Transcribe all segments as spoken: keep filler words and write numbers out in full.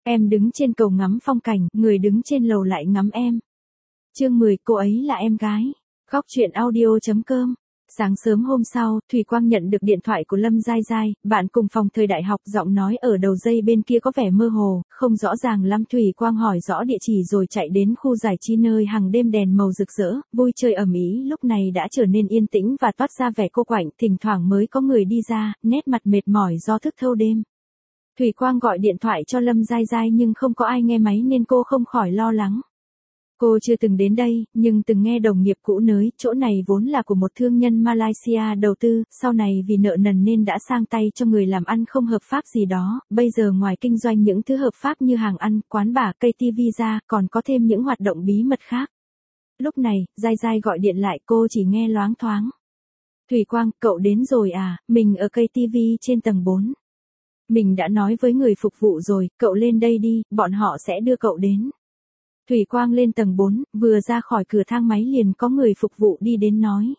Em đứng trên cầu ngắm phong cảnh, người đứng trên lầu lại ngắm em. Chương mười, cô ấy là em gái. Góc truyện audio chấm com. Sáng sớm hôm sau, Thủy Quang nhận được điện thoại của Lâm Giai Giai, bạn cùng phòng thời đại học. Giọng nói ở đầu dây bên kia có vẻ mơ hồ, không rõ ràng lắm. Thủy Quang hỏi rõ địa chỉ rồi chạy đến khu giải trí nơi hàng đêm đèn màu rực rỡ, vui chơi ầm ĩ. Lúc này đã trở nên yên tĩnh và toát ra vẻ cô quạnh, thỉnh thoảng mới có người đi ra, nét mặt mệt mỏi do thức thâu đêm. Thủy Quang gọi điện thoại cho Lâm Giai Giai nhưng không có ai nghe máy nên cô không khỏi lo lắng. Cô chưa từng đến đây, nhưng từng nghe đồng nghiệp cũ nới, chỗ này vốn là của một thương nhân Malaysia đầu tư, sau này vì nợ nần nên đã sang tay cho người làm ăn không hợp pháp gì đó, bây giờ ngoài kinh doanh những thứ hợp pháp như hàng ăn, quán bar, cây tivi ra, còn có thêm những hoạt động bí mật khác. Lúc này, Giai Giai gọi điện lại, cô chỉ nghe loáng thoáng. Thủy Quang, cậu đến rồi à, mình ở cây tivi trên tầng bốn. Mình đã nói với người phục vụ rồi, cậu lên đây đi, bọn họ sẽ đưa cậu đến. Thủy Quang lên tầng bốn, vừa ra khỏi cửa thang máy liền có người phục vụ đi đến nói.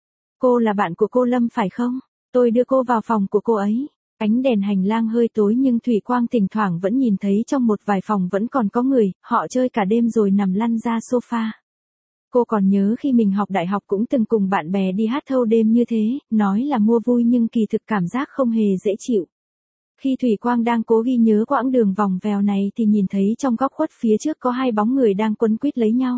Cô là bạn của cô Lâm phải không? Tôi đưa cô vào phòng của cô ấy. Ánh đèn hành lang hơi tối nhưng Thủy Quang thỉnh thoảng vẫn nhìn thấy trong một vài phòng vẫn còn có người, họ chơi cả đêm rồi nằm lăn ra sofa. Cô còn nhớ khi mình học đại học cũng từng cùng bạn bè đi hát thâu đêm như thế, nói là mua vui nhưng kỳ thực cảm giác không hề dễ chịu. Khi Thủy Quang đang cố ghi nhớ quãng đường vòng vèo này thì nhìn thấy trong góc khuất phía trước có hai bóng người đang quấn quýt lấy nhau.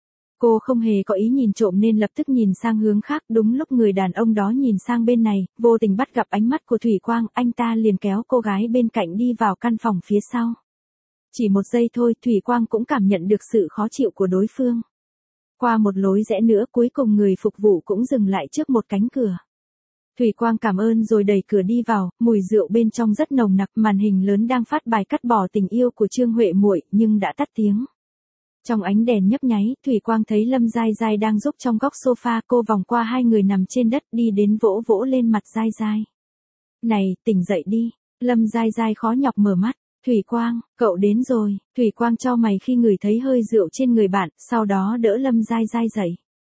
Cô không hề có ý nhìn trộm nên lập tức nhìn sang hướng khác, đúng lúc người đàn ông đó nhìn sang bên này, vô tình bắt gặp ánh mắt của Thủy Quang, anh ta liền kéo cô gái bên cạnh đi vào căn phòng phía sau. Chỉ một giây thôi Thủy Quang cũng cảm nhận được sự khó chịu của đối phương. Qua một lối rẽ nữa cuối cùng người phục vụ cũng dừng lại trước một cánh cửa. Thủy Quang cảm ơn rồi đẩy cửa đi vào, mùi rượu bên trong rất nồng nặc, màn hình lớn đang phát bài cắt bỏ tình yêu của Trương Huệ Muội nhưng đã tắt tiếng. Trong ánh đèn nhấp nháy, Thủy Quang thấy Lâm Giai Giai đang giúp trong góc sofa, cô vòng qua hai người nằm trên đất đi đến vỗ vỗ lên mặt Giai Giai. Này, tỉnh dậy đi. Lâm Giai Giai khó nhọc mở mắt. Thủy Quang, cậu đến rồi. Thủy Quang chau mày khi ngửi thấy hơi rượu trên người bạn, sau đó đỡ Lâm Giai Giai dậy.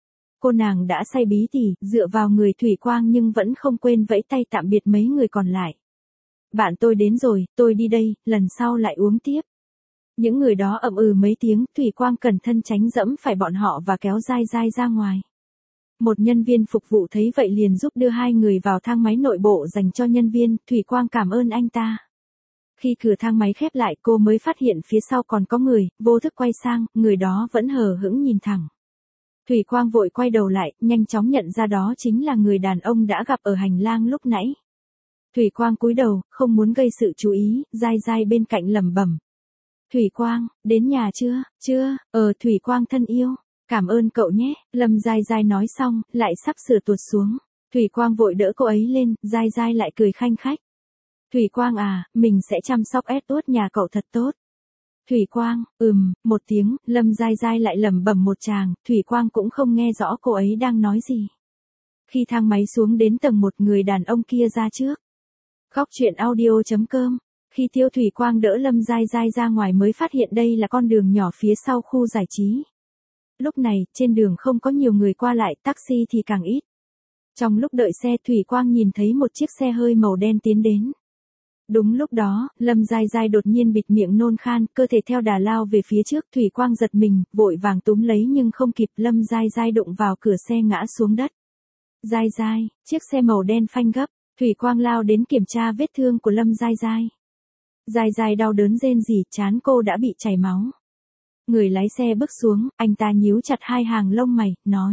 Cô nàng đã say bí tỉ, dựa vào người Thủy Quang nhưng vẫn không quên vẫy tay tạm biệt mấy người còn lại. Bạn tôi đến rồi, tôi đi đây, lần sau lại uống tiếp. Những người đó ậm ừ mấy tiếng, Thủy Quang cẩn thận tránh dẫm phải bọn họ và kéo Giai Giai ra ngoài. Một nhân viên phục vụ thấy vậy liền giúp đưa hai người vào thang máy nội bộ dành cho nhân viên, Thủy Quang cảm ơn anh ta. Khi cửa thang máy khép lại cô mới phát hiện phía sau còn có người, vô thức quay sang, người đó vẫn hờ hững nhìn thẳng. Thủy Quang vội quay đầu lại, nhanh chóng nhận ra đó chính là người đàn ông đã gặp ở hành lang lúc nãy. Thủy Quang cúi đầu, không muốn gây sự chú ý, Giai Giai bên cạnh lẩm bẩm. Thủy Quang, đến nhà chưa? Chưa, ờ Thủy Quang thân yêu, cảm ơn cậu nhé. Lâm Giai Giai nói xong, lại sắp sửa tuột xuống. Thủy Quang vội đỡ cô ấy lên, Giai Giai lại cười khanh khách. Thủy Quang à, mình sẽ chăm sóc Edward nhà cậu thật tốt. Thủy Quang, ừm, một tiếng, Lâm Giai Giai lại lẩm bẩm một tràng, Thủy Quang cũng không nghe rõ cô ấy đang nói gì. Khi thang máy xuống đến tầng một người đàn ông kia ra trước. Góc truyện audio chấm com. Khi Tiêu Thủy Quang đỡ Lâm Giai Giai ra ngoài mới phát hiện đây là con đường nhỏ phía sau khu giải trí. Lúc này, trên đường không có nhiều người qua lại, taxi thì càng ít. Trong lúc đợi xe Thủy Quang nhìn thấy một chiếc xe hơi màu đen tiến đến. Đúng lúc đó, Lâm Giai Giai đột nhiên bịt miệng nôn khan, cơ thể theo đà lao về phía trước, Thủy Quang giật mình, vội vàng túm lấy nhưng không kịp, Lâm Giai Giai đụng vào cửa xe ngã xuống đất. Giai Giai, chiếc xe màu đen phanh gấp, Thủy Quang lao đến kiểm tra vết thương của Lâm Giai Giai. Giai Giai đau đớn rên rỉ, trán cô đã bị chảy máu. Người lái xe bước xuống, anh ta nhíu chặt hai hàng lông mày, nói.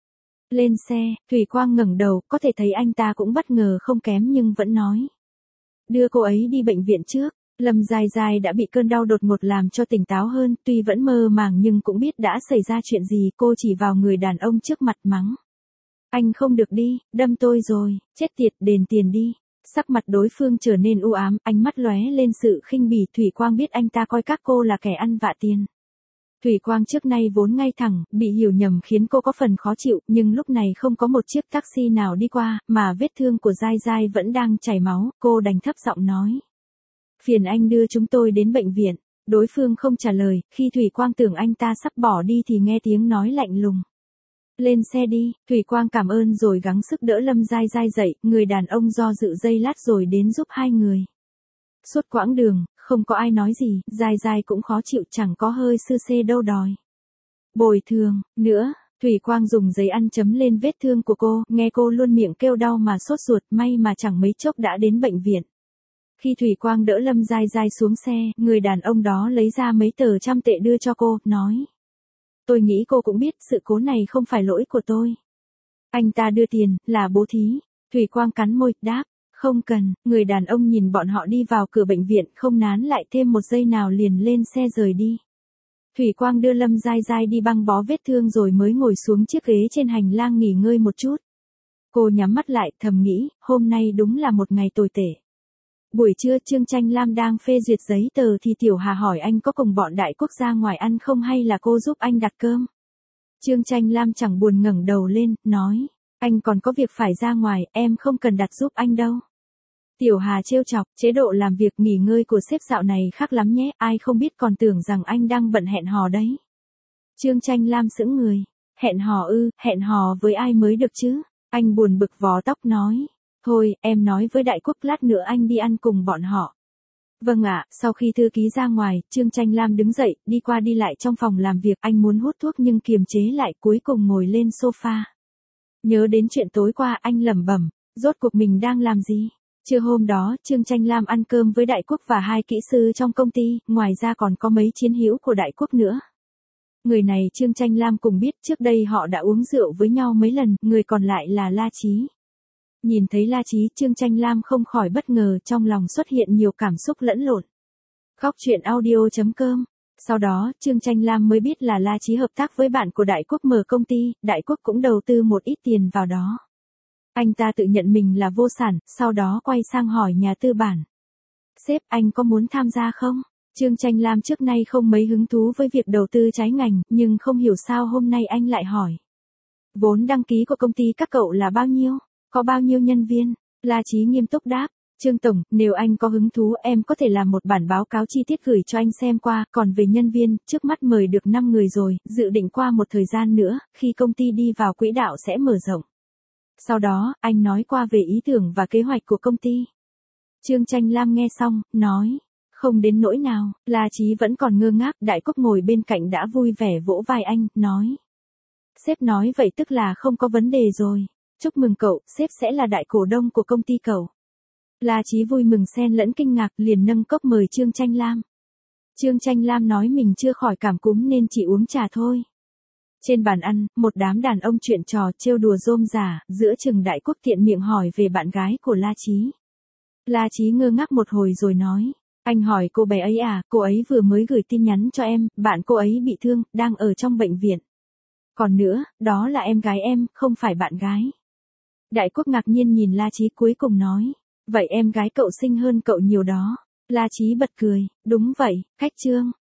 Lên xe, Thủy Quang ngẩng đầu, có thể thấy anh ta cũng bất ngờ không kém nhưng vẫn nói. Đưa cô ấy đi bệnh viện trước. Lâm Giai Giai đã bị cơn đau đột ngột làm cho tỉnh táo hơn, tuy vẫn mơ màng nhưng cũng biết đã xảy ra chuyện gì, cô chỉ vào người đàn ông trước mặt mắng. Anh không được đi, đâm tôi rồi, chết tiệt, đền tiền đi. Sắc mặt đối phương trở nên u ám, ánh mắt lóe lên sự khinh bỉ, Thủy Quang biết anh ta coi các cô là kẻ ăn vạ tiền. Thủy Quang trước nay vốn ngay thẳng, bị hiểu nhầm khiến cô có phần khó chịu, nhưng lúc này không có một chiếc taxi nào đi qua, mà vết thương của Giai Giai vẫn đang chảy máu, cô đành thấp giọng nói. Phiền anh đưa chúng tôi đến bệnh viện. Đối phương không trả lời, khi Thủy Quang tưởng anh ta sắp bỏ đi thì nghe tiếng nói lạnh lùng. Lên xe đi, Thủy Quang cảm ơn rồi gắng sức đỡ Lâm Giai Giai dậy, người đàn ông do dự giây lát rồi đến giúp hai người. Suốt quãng đường, không có ai nói gì, Giai Giai cũng khó chịu chẳng có hơi sư xê đâu đòi. Bồi thường, nữa, Thủy Quang dùng giấy ăn chấm lên vết thương của cô, nghe cô luôn miệng kêu đau mà sốt ruột, may mà chẳng mấy chốc đã đến bệnh viện. Khi Thủy Quang đỡ Lâm Giai Giai xuống xe, người đàn ông đó lấy ra mấy tờ trăm tệ đưa cho cô, nói. Tôi nghĩ cô cũng biết sự cố này không phải lỗi của tôi. Anh ta đưa tiền, là bố thí. Thủy Quang cắn môi, đáp. Không cần, người đàn ông nhìn bọn họ đi vào cửa bệnh viện, không nán lại thêm một giây nào liền lên xe rời đi. Thủy Quang đưa Lâm Giai Giai đi băng bó vết thương rồi mới ngồi xuống chiếc ghế trên hành lang nghỉ ngơi một chút. Cô nhắm mắt lại, thầm nghĩ, hôm nay đúng là một ngày tồi tệ. Buổi trưa Trương Tranh Lam đang phê duyệt giấy tờ thì Tiểu Hà hỏi anh có cùng bọn đại quốc ra ngoài ăn không hay là cô giúp anh đặt cơm. Trương Tranh Lam chẳng buồn ngẩng đầu lên, nói, anh còn có việc phải ra ngoài, em không cần đặt giúp anh đâu. Tiểu Hà trêu chọc, chế độ làm việc nghỉ ngơi của sếp dạo này khác lắm nhé, ai không biết còn tưởng rằng anh đang bận hẹn hò đấy. Trương Tranh Lam sững người, hẹn hò ư, hẹn hò với ai mới được chứ, anh buồn bực vò tóc nói. Thôi, em nói với đại quốc lát nữa anh đi ăn cùng bọn họ. Vâng ạ, sau khi thư ký ra ngoài, Trương Tranh Lam đứng dậy, đi qua đi lại trong phòng làm việc, anh muốn hút thuốc nhưng kiềm chế lại, cuối cùng ngồi lên sofa. Nhớ đến chuyện tối qua, anh lẩm bẩm, rốt cuộc mình đang làm gì? Trưa hôm đó, Trương Tranh Lam ăn cơm với đại quốc và hai kỹ sư trong công ty, ngoài ra còn có mấy chiến hữu của đại quốc nữa. Người này Trương Tranh Lam cùng biết trước đây họ đã uống rượu với nhau mấy lần, người còn lại là La Chí. Nhìn thấy La Chí, Trương Tranh Lam không khỏi bất ngờ, trong lòng xuất hiện nhiều cảm xúc lẫn lộn. Khóc chuyện audio chấm com. Sau đó, Trương Tranh Lam mới biết là La Chí hợp tác với bạn của Đại Quốc mở công ty, Đại Quốc cũng đầu tư một ít tiền vào đó. Anh ta tự nhận mình là vô sản, sau đó quay sang hỏi nhà tư bản. Sếp, anh có muốn tham gia không? Trương Tranh Lam trước nay không mấy hứng thú với việc đầu tư trái ngành, nhưng không hiểu sao hôm nay anh lại hỏi. Vốn đăng ký của công ty các cậu là bao nhiêu? Có bao nhiêu nhân viên? La Chí nghiêm túc đáp. Trương Tổng, nếu anh có hứng thú em có thể làm một bản báo cáo chi tiết gửi cho anh xem qua, còn về nhân viên, trước mắt mời được năm người rồi, dự định qua một thời gian nữa, khi công ty đi vào quỹ đạo sẽ mở rộng. Sau đó, anh nói qua về ý tưởng và kế hoạch của công ty. Trương Tranh Lam nghe xong, nói, không đến nỗi nào, La Chí vẫn còn ngơ ngác, Đại Quốc ngồi bên cạnh đã vui vẻ vỗ vai anh, nói. Sếp nói vậy tức là không có vấn đề rồi. Chúc mừng cậu, sếp sẽ là đại cổ đông của công ty cậu. La Chí vui mừng xen lẫn kinh ngạc, liền nâng cốc mời Trương Tranh Lam. Trương Tranh Lam nói mình chưa khỏi cảm cúm nên chỉ uống trà thôi. Trên bàn ăn, một đám đàn ông chuyện trò trêu đùa rôm rả, giữa chừng Đại Quốc tiện miệng hỏi về bạn gái của La Chí. La Chí ngơ ngác một hồi rồi nói, anh hỏi cô bé ấy à, cô ấy vừa mới gửi tin nhắn cho em, bạn cô ấy bị thương, đang ở trong bệnh viện. Còn nữa, đó là em gái em, không phải bạn gái. Đại Quốc ngạc nhiên nhìn La Chí cuối cùng nói, vậy em gái cậu xinh hơn cậu nhiều đó. La Chí bật cười, đúng vậy, khách Trương.